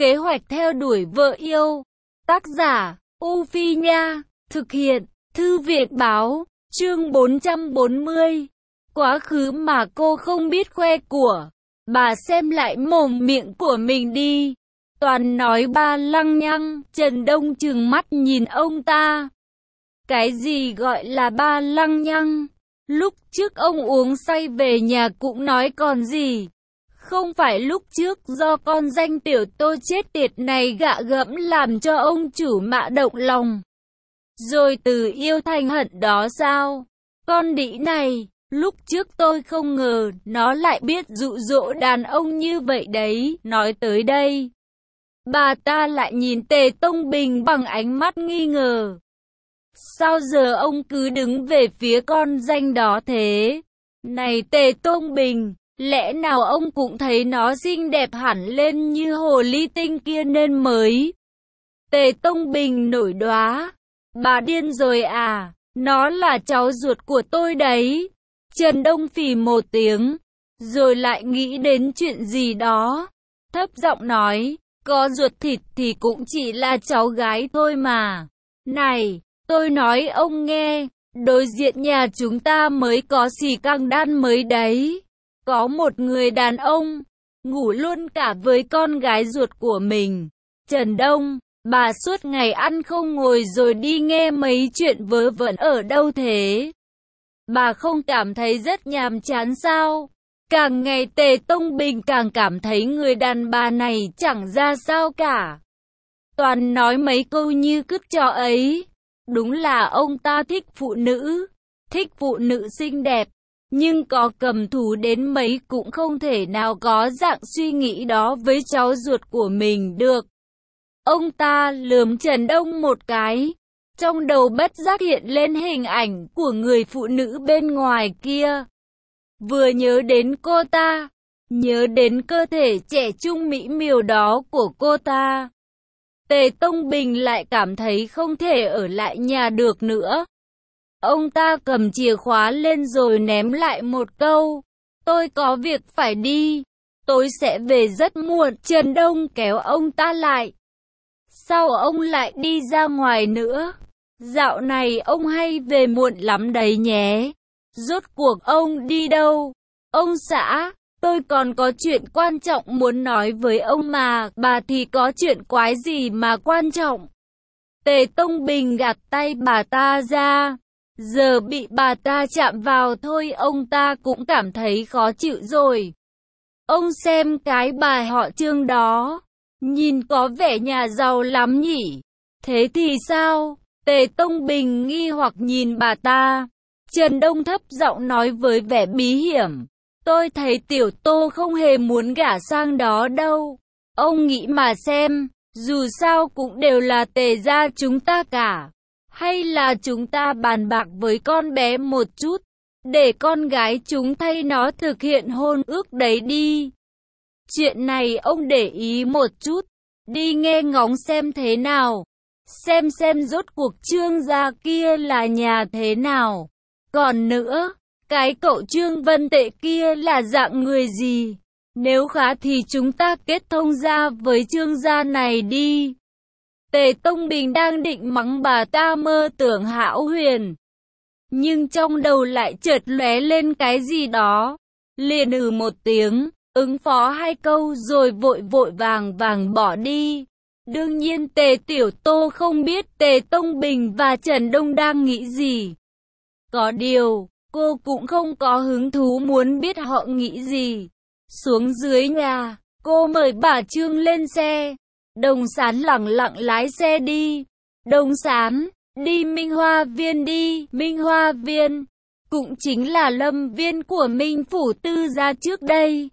Kế hoạch theo đuổi vợ yêu. Tác giả, U Phi Nha. Thực hiện, Thư viện Báo. Chương 440. Quá khứ mà cô không biết khoe của. Bà xem lại mồm miệng của mình đi. Toàn nói ba lăng nhăng. Trần Đông trừng mắt nhìn ông ta. Cái gì gọi là ba lăng nhăng? Lúc trước ông uống say về nhà cũng nói còn gì. Không phải lúc trước do con danh tiểu Tô chết tiệt này gạ gẫm làm cho ông chủ mạ động lòng. Rồi từ yêu thành hận đó sao? Con đĩ này, lúc trước tôi không ngờ nó lại biết dụ dỗ đàn ông như vậy đấy. Nói tới đây, bà ta lại nhìn Tề Tông Bình bằng ánh mắt nghi ngờ. Sao giờ ông cứ đứng về phía con danh đó thế? Này Tề Tông Bình, lẽ nào ông cũng thấy nó xinh đẹp hẳn lên như hồ ly tinh kia nên mới? Tề Tông Bình nổi đoá. Bà điên rồi à? Nó là cháu ruột của tôi đấy. Trần Đông phì một tiếng, rồi lại nghĩ đến chuyện gì đó. Thấp giọng nói, có ruột thịt thì cũng chỉ là cháu gái thôi mà. Này, tôi nói ông nghe, đối diện nhà chúng ta mới có xì căng đan mới đấy. Có một người đàn ông, ngủ luôn cả với con gái ruột của mình. Trần Đông, bà suốt ngày ăn không ngồi rồi đi nghe mấy chuyện vớ vẩn ở đâu thế? Bà không cảm thấy rất nhàm chán sao? Càng ngày Tề Tông Bình càng cảm thấy người đàn bà này chẳng ra sao cả. Toàn nói mấy câu như cứt chó ấy. Đúng là ông ta thích phụ nữ xinh đẹp. Nhưng có cầm thú đến mấy cũng không thể nào có dạng suy nghĩ đó với cháu ruột của mình được. Ông ta lườm Trần Đông một cái. Trong đầu bất giác hiện lên hình ảnh của người phụ nữ bên ngoài kia. Vừa nhớ đến cô ta, nhớ đến cơ thể trẻ trung mỹ miều đó của cô ta. Tề Tông Bình lại cảm thấy không thể ở lại nhà được nữa. Ông ta cầm chìa khóa lên rồi ném lại một câu. Tôi có việc phải đi. Tôi sẽ về rất muộn. Trần Đông kéo ông ta lại. Sao ông lại đi ra ngoài nữa? Dạo này ông hay về muộn lắm đấy nhé. Rốt cuộc ông đi đâu? Ông xã, tôi còn có chuyện quan trọng muốn nói với ông mà. Bà thì có chuyện quái gì mà quan trọng? Tề Tông Bình gạt tay bà ta ra. Giờ bị bà ta chạm vào thôi ông ta cũng cảm thấy khó chịu rồi. Ông xem cái bà họ Trương đó, nhìn có vẻ nhà giàu lắm nhỉ? Thế thì sao? Tề Tông Bình nghi hoặc nhìn bà ta. Trần Đông thấp giọng nói với vẻ bí hiểm. Tôi thấy tiểu Tô không hề muốn gả sang đó đâu. Ông nghĩ mà xem, dù sao cũng đều là Tề gia chúng ta cả. Hay là chúng ta bàn bạc với con bé một chút, để con gái chúng thay nó thực hiện hôn ước đấy đi. Chuyện này ông để ý một chút, đi nghe ngóng xem thế nào. Xem rốt cuộc Trương gia kia là nhà thế nào. Còn nữa, cái cậu Trương Vân Tệ kia là dạng người gì? Nếu khá thì chúng ta kết thông gia với Trương gia này đi. Tề Tông Bình đang định mắng bà ta mơ tưởng hão huyền. Nhưng trong đầu lại chợt lóe lên cái gì đó. Liền một tiếng, ứng phó hai câu rồi vội vàng bỏ đi. Đương nhiên Tề Tiểu Tô không biết Tề Tông Bình và Trần Đông đang nghĩ gì. Có điều, cô cũng không có hứng thú muốn biết họ nghĩ gì. Xuống dưới nhà, cô mời bà Trương lên xe. Đồng Sán lẳng lặng lái xe đi. Đồng Sán, đi Minh Hoa Viên đi. Minh Hoa Viên, cũng chính là lâm viên của Minh Phủ Tư gia trước đây.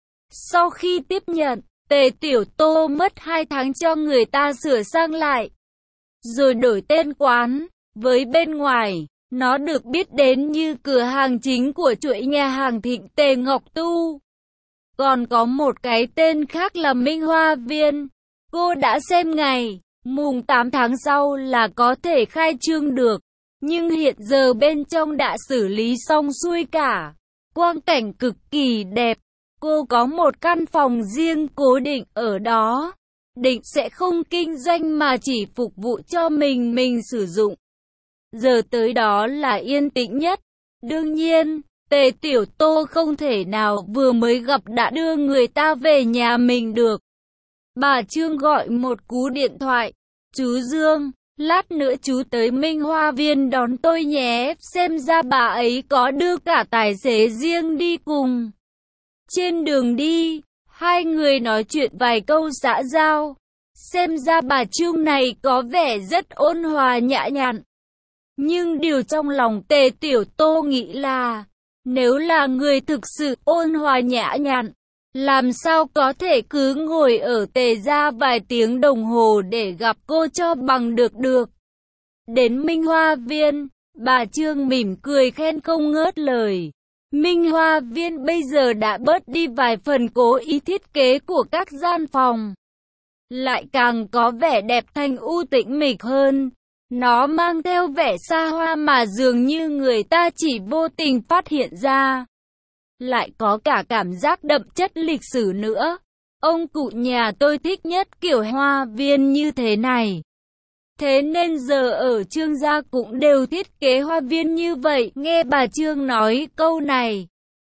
Sau khi tiếp nhận, Tề Tiểu Tô mất 2 tháng cho người ta sửa sang lại. Rồi đổi tên quán, với bên ngoài, nó được biết đến như cửa hàng chính của chuỗi nhà hàng Thịnh Tề Ngọc Tu. Còn có một cái tên khác là Minh Hoa Viên. Cô đã xem ngày, mùng 8 tháng sau là có thể khai trương được. Nhưng hiện giờ bên trong đã xử lý xong xuôi cả. Quang cảnh cực kỳ đẹp. Cô có một căn phòng riêng cố định ở đó. định sẽ không kinh doanh mà chỉ phục vụ cho mình sử dụng. Giờ tới đó là yên tĩnh nhất. Đương nhiên, Tề Tiểu Tô không thể nào vừa mới gặp đã đưa người ta về nhà mình được. Bà Trương gọi một cú điện thoại. Chú Dương, lát nữa chú tới Minh Hoa Viên đón tôi nhé. Xem ra bà ấy có đưa cả tài xế riêng đi cùng. Trên đường đi, hai người nói chuyện vài câu xã giao. Xem ra bà Trương này có vẻ rất ôn hòa nhã nhặn. Nhưng điều trong lòng Tề Tiểu Tô nghĩ là, nếu là người thực sự ôn hòa nhã nhặn, làm sao có thể cứ ngồi ở Tề gia vài tiếng đồng hồ để gặp cô cho bằng được. Đến Minh Hoa Viên, bà Trương mỉm cười khen không ngớt lời. Minh Hoa Viên bây giờ đã bớt đi vài phần cố ý thiết kế của các gian phòng, lại càng có vẻ đẹp thanh u tĩnh mịch hơn. Nó mang theo vẻ xa hoa mà dường như người ta chỉ vô tình phát hiện ra. Lại có cả cảm giác đậm chất lịch sử nữa. Ông cụ nhà tôi thích nhất kiểu hoa viên như thế này. Thế nên giờ ở Trương gia cũng đều thiết kế hoa viên như vậy. Nghe bà Trương nói câu này,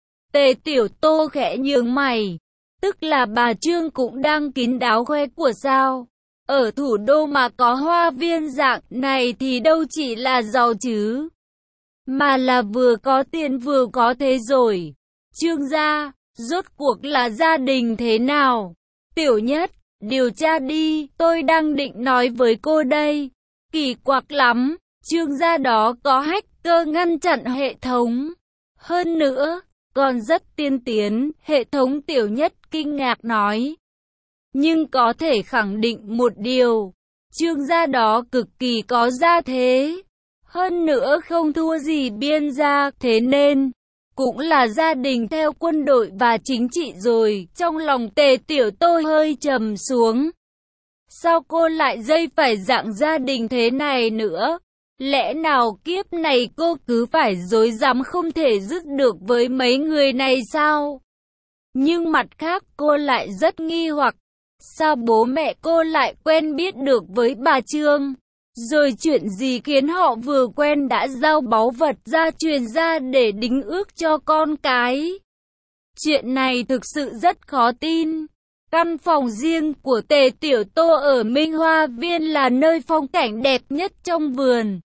Tề Tiểu Tô khẽ nhướng mày. Tức là bà Trương cũng đang kín đáo khoe của sao? Ở thủ đô mà có hoa viên dạng này thì đâu chỉ là giàu chứ, mà là vừa có tiền vừa có thế rồi. Trương gia, rốt cuộc là gia đình thế nào? Tiểu Nhất, điều tra đi, tôi đang định nói với cô đây. Kỳ quặc lắm, Trương gia đó có hacker ngăn chặn hệ thống. Hơn nữa, còn rất tiên tiến, hệ thống. Tiểu Nhất kinh ngạc nói. Nhưng có thể khẳng định một điều, Trương gia đó cực kỳ có gia thế. Hơn nữa không thua gì Biên gia, thế nên cũng là gia đình theo quân đội và chính trị rồi. Trong lòng Tề Tiểu Tô hơi trầm xuống. Sao cô lại dây phải dạng gia đình thế này nữa? Lẽ nào kiếp này cô cứ phải dối dám không thể dứt được với mấy người này sao? Nhưng mặt khác cô lại rất nghi hoặc. Sao bố mẹ cô lại quen biết được với bà Trương? Rồi chuyện gì khiến họ vừa quen đã giao báu vật ra truyền ra để đính ước cho con cái? Chuyện này thực sự rất khó tin. Căn phòng riêng của Tề Tiểu Tô ở Minh Hoa Viên là nơi phong cảnh đẹp nhất trong vườn.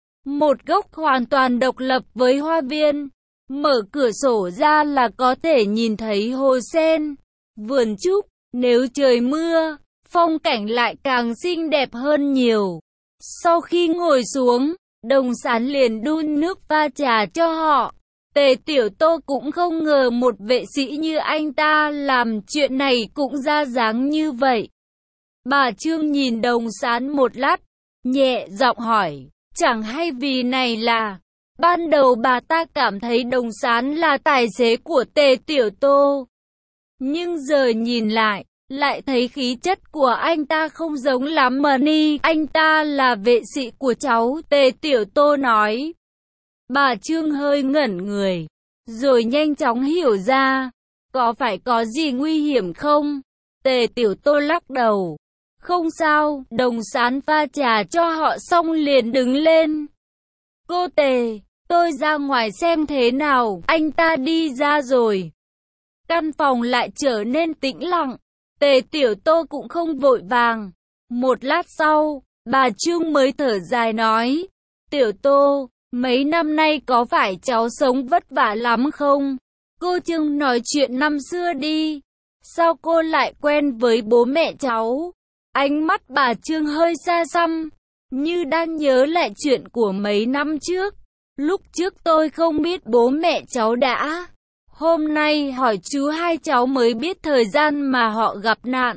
Một góc hoàn toàn độc lập với hoa viên. Mở cửa sổ ra là có thể nhìn thấy hồ sen, vườn trúc. Nếu trời mưa, phong cảnh lại càng xinh đẹp hơn nhiều. Sau khi ngồi xuống, Đồng Sán liền đun nước pha trà cho họ. Tề Tiểu Tô cũng không ngờ một vệ sĩ như anh ta làm chuyện này cũng ra dáng như vậy. Bà Trương nhìn Đồng Sán một lát, nhẹ giọng hỏi, chẳng hay vì này là... Ban đầu bà ta cảm thấy Đồng Sán là tài xế của Tề Tiểu Tô. Nhưng giờ nhìn lại thấy khí chất của anh ta không giống lắm mà ni. Anh ta là vệ sĩ của cháu, Tề Tiểu Tô nói. Bà Trương hơi ngẩn người, rồi nhanh chóng hiểu ra. Có phải có gì nguy hiểm không? Tề Tiểu Tô lắc đầu. Không sao, Đồng Sán pha trà cho họ xong liền đứng lên. Cô Tề, tôi ra ngoài xem thế nào. Anh ta đi ra rồi. Căn phòng lại trở nên tĩnh lặng. Tề Tiểu Tô cũng không vội vàng. Một lát sau, bà Trương mới thở dài nói. Tiểu Tô, mấy năm nay có phải cháu sống vất vả lắm không? Cô Trương nói chuyện năm xưa đi. Sao cô lại quen với bố mẹ cháu? Ánh mắt bà Trương hơi xa xăm, như đang nhớ lại chuyện của mấy năm trước. Lúc trước tôi không biết bố mẹ cháu đã. Hôm nay hỏi chú hai cháu mới biết thời gian mà họ gặp nạn.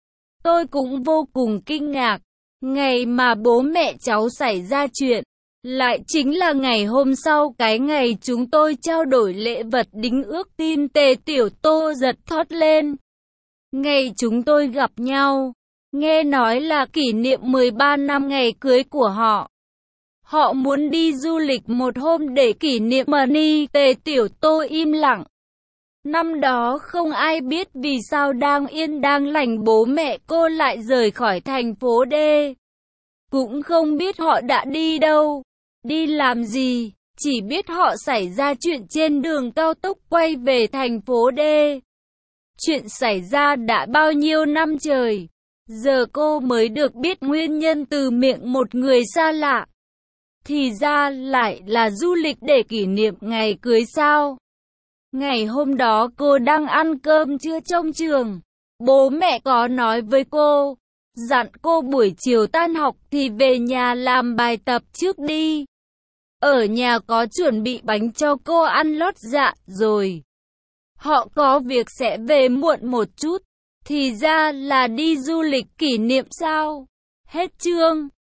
Tôi cũng vô cùng kinh ngạc. Ngày mà bố mẹ cháu xảy ra chuyện, lại chính là ngày hôm sau cái ngày chúng tôi trao đổi lễ vật đính ước. Tim Tề Tiểu Tô giật thót lên. Ngày chúng tôi gặp nhau, nghe nói là kỷ niệm 13 năm ngày cưới của họ. Họ muốn đi du lịch một hôm để kỷ niệm mà ni. Tề Tiểu Tô im lặng. Năm đó không ai biết vì sao đang yên đang lành bố mẹ cô lại rời khỏi thành phố D. Cũng không biết họ đã đi đâu, đi làm gì, chỉ biết họ xảy ra chuyện trên đường cao tốc quay về thành phố D. Chuyện xảy ra đã bao nhiêu năm trời, giờ cô mới được biết nguyên nhân từ miệng một người xa lạ. Thì ra lại là du lịch để kỷ niệm ngày cưới sao. Ngày hôm đó cô đang ăn cơm trưa trong trường. Bố mẹ có nói với cô, dặn cô buổi chiều tan học thì về nhà làm bài tập trước đi. Ở nhà có chuẩn bị bánh cho cô ăn lót dạ rồi. Họ có việc sẽ về muộn một chút. Thì ra là đi du lịch kỷ niệm sao. Hết chương.